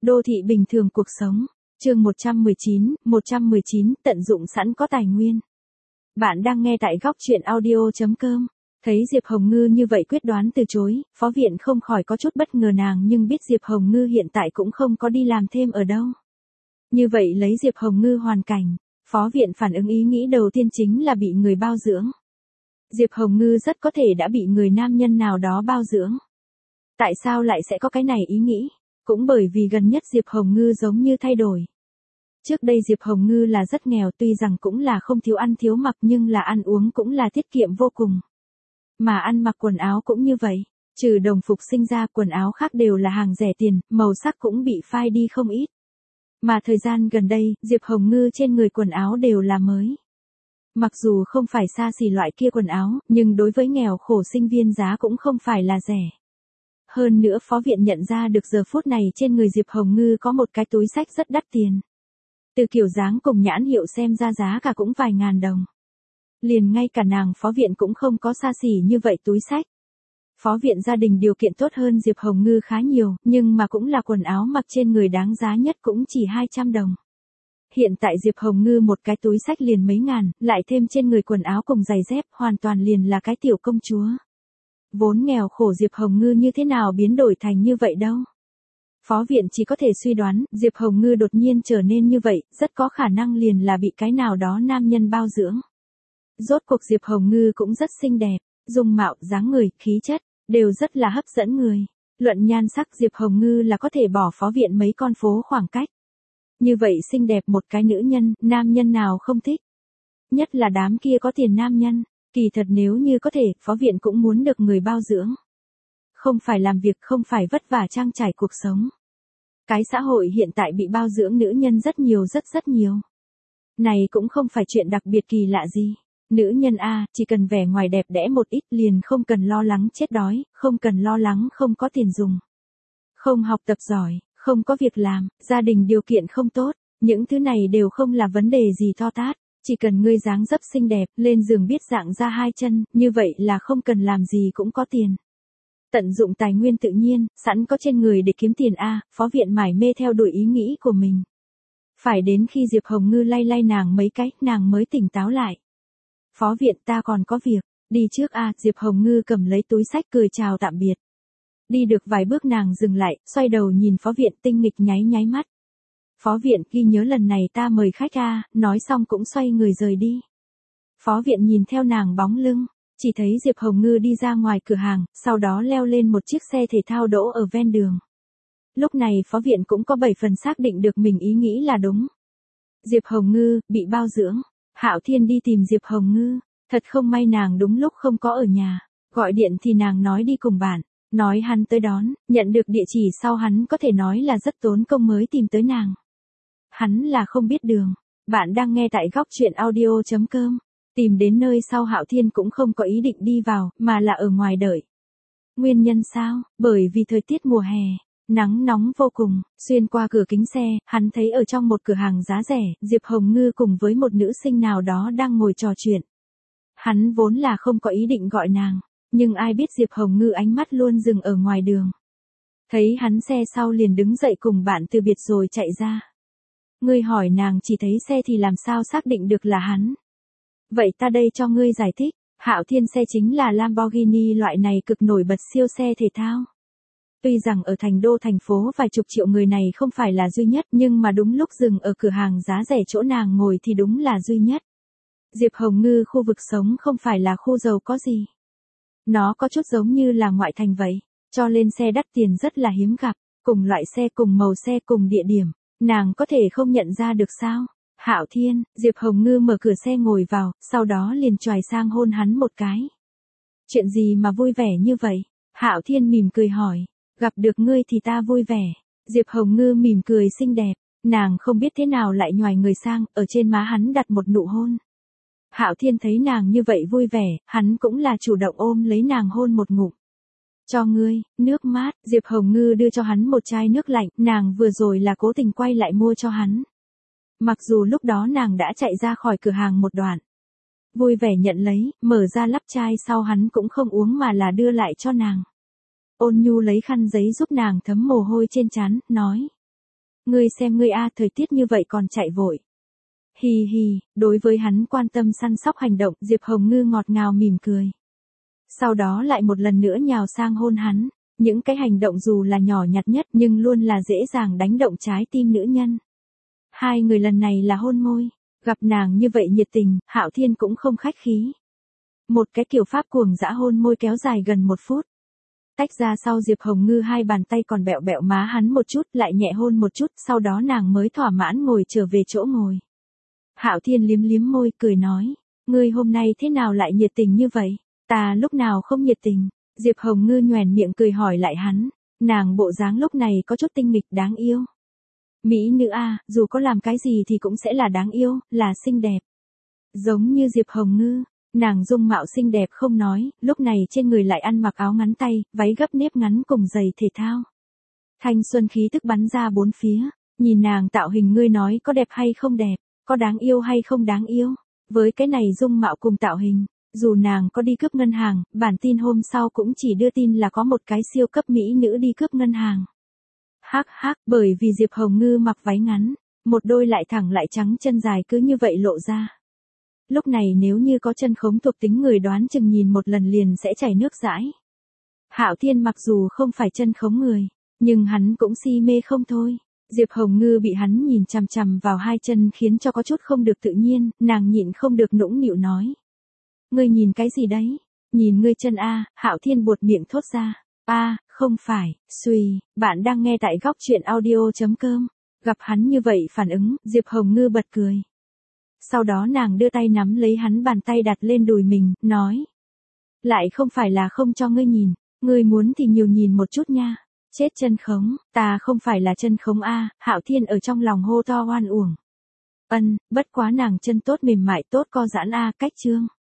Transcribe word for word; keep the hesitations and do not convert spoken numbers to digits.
Đô thị bình thường cuộc sống. Chương một trăm mười chín, một trăm mười chín, tận dụng sẵn có tài nguyên. Bạn đang nghe tại góc truyện audio chấm com. Thấy Diệp Hồng Ngư như vậy quyết đoán từ chối, phó viện không khỏi có chút bất ngờ nàng nhưng biết Diệp Hồng Ngư hiện tại cũng không có đi làm thêm ở đâu. Như vậy lấy Diệp Hồng Ngư hoàn cảnh, phó viện phản ứng ý nghĩ đầu tiên chính là bị người bao dưỡng. Diệp Hồng Ngư rất có thể đã bị người nam nhân nào đó bao dưỡng. Tại sao lại sẽ có cái này ý nghĩ? Cũng bởi vì gần nhất Diệp Hồng Ngư giống như thay đổi. Trước đây Diệp Hồng Ngư là rất nghèo, tuy rằng cũng là không thiếu ăn thiếu mặc nhưng là ăn uống cũng là tiết kiệm vô cùng. Mà ăn mặc quần áo cũng như vậy, trừ đồng phục sinh ra quần áo khác đều là hàng rẻ tiền, màu sắc cũng bị phai đi không ít. Mà thời gian gần đây, Diệp Hồng Ngư trên người quần áo đều là mới. Mặc dù không phải xa xỉ loại kia quần áo, nhưng đối với nghèo khổ sinh viên giá cũng không phải là rẻ. Hơn nữa phó viện nhận ra được giờ phút này trên người Diệp Hồng Ngư có một cái túi xách rất đắt tiền. Từ kiểu dáng cùng nhãn hiệu xem ra giá cả cũng vài ngàn đồng. Liền ngay cả nàng phó viện cũng không có xa xỉ như vậy túi xách. Phó viện gia đình điều kiện tốt hơn Diệp Hồng Ngư khá nhiều, nhưng mà cũng là quần áo mặc trên người đáng giá nhất cũng chỉ hai trăm đồng. Hiện tại Diệp Hồng Ngư một cái túi xách liền mấy ngàn, lại thêm trên người quần áo cùng giày dép hoàn toàn liền là cái tiểu công chúa. Vốn nghèo khổ Diệp Hồng Ngư như thế nào biến đổi thành như vậy đâu. Phó viện chỉ có thể suy đoán, Diệp Hồng Ngư đột nhiên trở nên như vậy, rất có khả năng liền là bị cái nào đó nam nhân bao dưỡng. Rốt cuộc Diệp Hồng Ngư cũng rất xinh đẹp, dung mạo, dáng người, khí chất, đều rất là hấp dẫn người. Luận nhan sắc Diệp Hồng Ngư là có thể bỏ phó viện mấy con phố khoảng cách. Như vậy xinh đẹp một cái nữ nhân, nam nhân nào không thích. Nhất là đám kia có tiền nam nhân, kỳ thật nếu như có thể, phó viện cũng muốn được người bao dưỡng. Không phải làm việc, không phải vất vả trang trải cuộc sống. Cái xã hội hiện tại bị bao dưỡng nữ nhân rất nhiều rất rất nhiều. Này cũng không phải chuyện đặc biệt kỳ lạ gì. Nữ nhân A, chỉ cần vẻ ngoài đẹp đẽ một ít liền không cần lo lắng chết đói, không cần lo lắng không có tiền dùng. Không học tập giỏi, không có việc làm, gia đình điều kiện không tốt, những thứ này đều không là vấn đề gì to tát. Chỉ cần ngươi dáng dấp xinh đẹp, lên giường biết dạng ra hai chân, như vậy là không cần làm gì cũng có tiền. Tận dụng tài nguyên tự nhiên, sẵn có trên người để kiếm tiền A, phó viện mải mê theo đuổi ý nghĩ của mình. Phải đến khi Diệp Hồng Ngư lay lay nàng mấy cái, nàng mới tỉnh táo lại. Phó viện ta còn có việc, đi trước A, Diệp Hồng Ngư cầm lấy túi xách cười chào tạm biệt. Đi được vài bước nàng dừng lại, xoay đầu nhìn phó viện tinh nghịch nháy nháy mắt. Phó viện ghi nhớ lần này ta mời khách A, nói xong cũng xoay người rời đi. Phó viện nhìn theo nàng bóng lưng, chỉ thấy Diệp Hồng Ngư đi ra ngoài cửa hàng, sau đó leo lên một chiếc xe thể thao đỗ ở ven đường. Lúc này phó viện cũng có bảy phần xác định được mình ý nghĩ là đúng. Diệp Hồng Ngư, bị bao dưỡng. Hạo Thiên đi tìm Diệp Hồng Ngư, thật không may nàng đúng lúc không có ở nhà, gọi điện thì nàng nói đi cùng bạn, nói hắn tới đón, nhận được địa chỉ sau hắn có thể nói là rất tốn công mới tìm tới nàng. Hắn là không biết đường. Bạn đang nghe tại góc truyện audio chấm com. Tìm đến nơi sau Hạo Thiên cũng không có ý định đi vào, mà là ở ngoài đợi. Nguyên nhân sao? Bởi vì thời tiết mùa hè, nắng nóng vô cùng, xuyên qua cửa kính xe, hắn thấy ở trong một cửa hàng giá rẻ, Diệp Hồng Ngư cùng với một nữ sinh nào đó đang ngồi trò chuyện. Hắn vốn là không có ý định gọi nàng, nhưng ai biết Diệp Hồng Ngư ánh mắt luôn dừng ở ngoài đường. Thấy hắn xe sau liền đứng dậy cùng bạn từ biệt rồi chạy ra. Ngươi hỏi nàng chỉ thấy xe thì làm sao xác định được là hắn. Vậy ta đây cho ngươi giải thích, Hạo Thiên xe chính là Lamborghini loại này cực nổi bật siêu xe thể thao. Tuy rằng ở thành đô thành phố vài chục triệu người này không phải là duy nhất nhưng mà đúng lúc dừng ở cửa hàng giá rẻ chỗ nàng ngồi thì đúng là duy nhất. Diệp Hồng Ngư khu vực sống không phải là khu giàu có gì. Nó có chút giống như là ngoại thành vậy, cho lên xe đắt tiền rất là hiếm gặp, cùng loại xe cùng màu xe cùng địa điểm, nàng có thể không nhận ra được sao? Hạo Thiên, Diệp Hồng Ngư mở cửa xe ngồi vào, sau đó liền choài sang hôn hắn một cái. Chuyện gì mà vui vẻ như vậy? Hạo Thiên mỉm cười hỏi. Gặp được ngươi thì ta vui vẻ. Diệp Hồng Ngư mỉm cười xinh đẹp, nàng không biết thế nào lại nhoài người sang, ở trên má hắn đặt một nụ hôn. Hạo Thiên thấy nàng như vậy vui vẻ, hắn cũng là chủ động ôm lấy nàng hôn một ngụm. Cho ngươi, nước mát, Diệp Hồng Ngư đưa cho hắn một chai nước lạnh, nàng vừa rồi là cố tình quay lại mua cho hắn. Mặc dù lúc đó nàng đã chạy ra khỏi cửa hàng một đoạn. Vui vẻ nhận lấy, mở ra lắp chai sau hắn cũng không uống mà là đưa lại cho nàng. Ôn nhu lấy khăn giấy giúp nàng thấm mồ hôi trên trán, nói. Ngươi xem ngươi a, thời tiết như vậy còn chạy vội. Hì hì, đối với hắn quan tâm săn sóc hành động, Diệp Hồng Ngư ngọt ngào mỉm cười. Sau đó lại một lần nữa nhào sang hôn hắn, những cái hành động dù là nhỏ nhặt nhất nhưng luôn là dễ dàng đánh động trái tim nữ nhân. Hai người lần này là hôn môi, gặp nàng như vậy nhiệt tình, Hạo Thiên cũng không khách khí. Một cái kiểu pháp cuồng dã hôn môi kéo dài gần một phút. Tách ra sau Diệp Hồng Ngư hai bàn tay còn bẹo bẹo má hắn một chút, lại nhẹ hôn một chút, sau đó nàng mới thỏa mãn ngồi trở về chỗ ngồi. Hạo Thiên liếm liếm môi cười nói, ngươi hôm nay thế nào lại nhiệt tình như vậy? Ta lúc nào không nhiệt tình? Diệp Hồng Ngư nhoẻn miệng cười hỏi lại hắn, nàng bộ dáng lúc này có chút tinh nghịch đáng yêu. Mỹ nữ a, dù có làm cái gì thì cũng sẽ là đáng yêu, là xinh đẹp. Giống như Diệp Hồng Ngư, nàng dung mạo xinh đẹp không nói, lúc này trên người lại ăn mặc áo ngắn tay, váy gấp nếp ngắn cùng giày thể thao. Thanh xuân khí tức bắn ra bốn phía, nhìn nàng tạo hình ngươi nói có đẹp hay không đẹp, có đáng yêu hay không đáng yêu. Với cái này dung mạo cùng tạo hình, dù nàng có đi cướp ngân hàng, bản tin hôm sau cũng chỉ đưa tin là có một cái siêu cấp mỹ nữ đi cướp ngân hàng. Hắc hắc, bởi vì Diệp Hồng Ngư mặc váy ngắn, một đôi lại thẳng lại trắng chân dài cứ như vậy lộ ra. Lúc này nếu như có chân khống thuộc tính người đoán chừng nhìn một lần liền sẽ chảy nước dãi. Hạo Thiên mặc dù không phải chân khống người, nhưng hắn cũng si mê không thôi. Diệp Hồng Ngư bị hắn nhìn chằm chằm vào hai chân khiến cho có chút không được tự nhiên, nàng nhịn không được nũng nịu nói. Ngươi nhìn cái gì đấy? Nhìn ngươi chân a, Hạo Thiên buột miệng thốt ra. A, không phải, suy, bạn đang nghe tại góc truyện audio chấm com. Gặp hắn như vậy phản ứng, Diệp Hồng Ngư bật cười. Sau đó nàng đưa tay nắm lấy hắn bàn tay đặt lên đùi mình, nói. Lại không phải là không cho ngươi nhìn, ngươi muốn thì nhiều nhìn một chút nha. Chết chân khống, ta không phải là chân khống a, Hạo Thiên ở trong lòng hô to oan uổng. Ân, bất quá nàng chân tốt mềm mại tốt co giãn a, cách chương.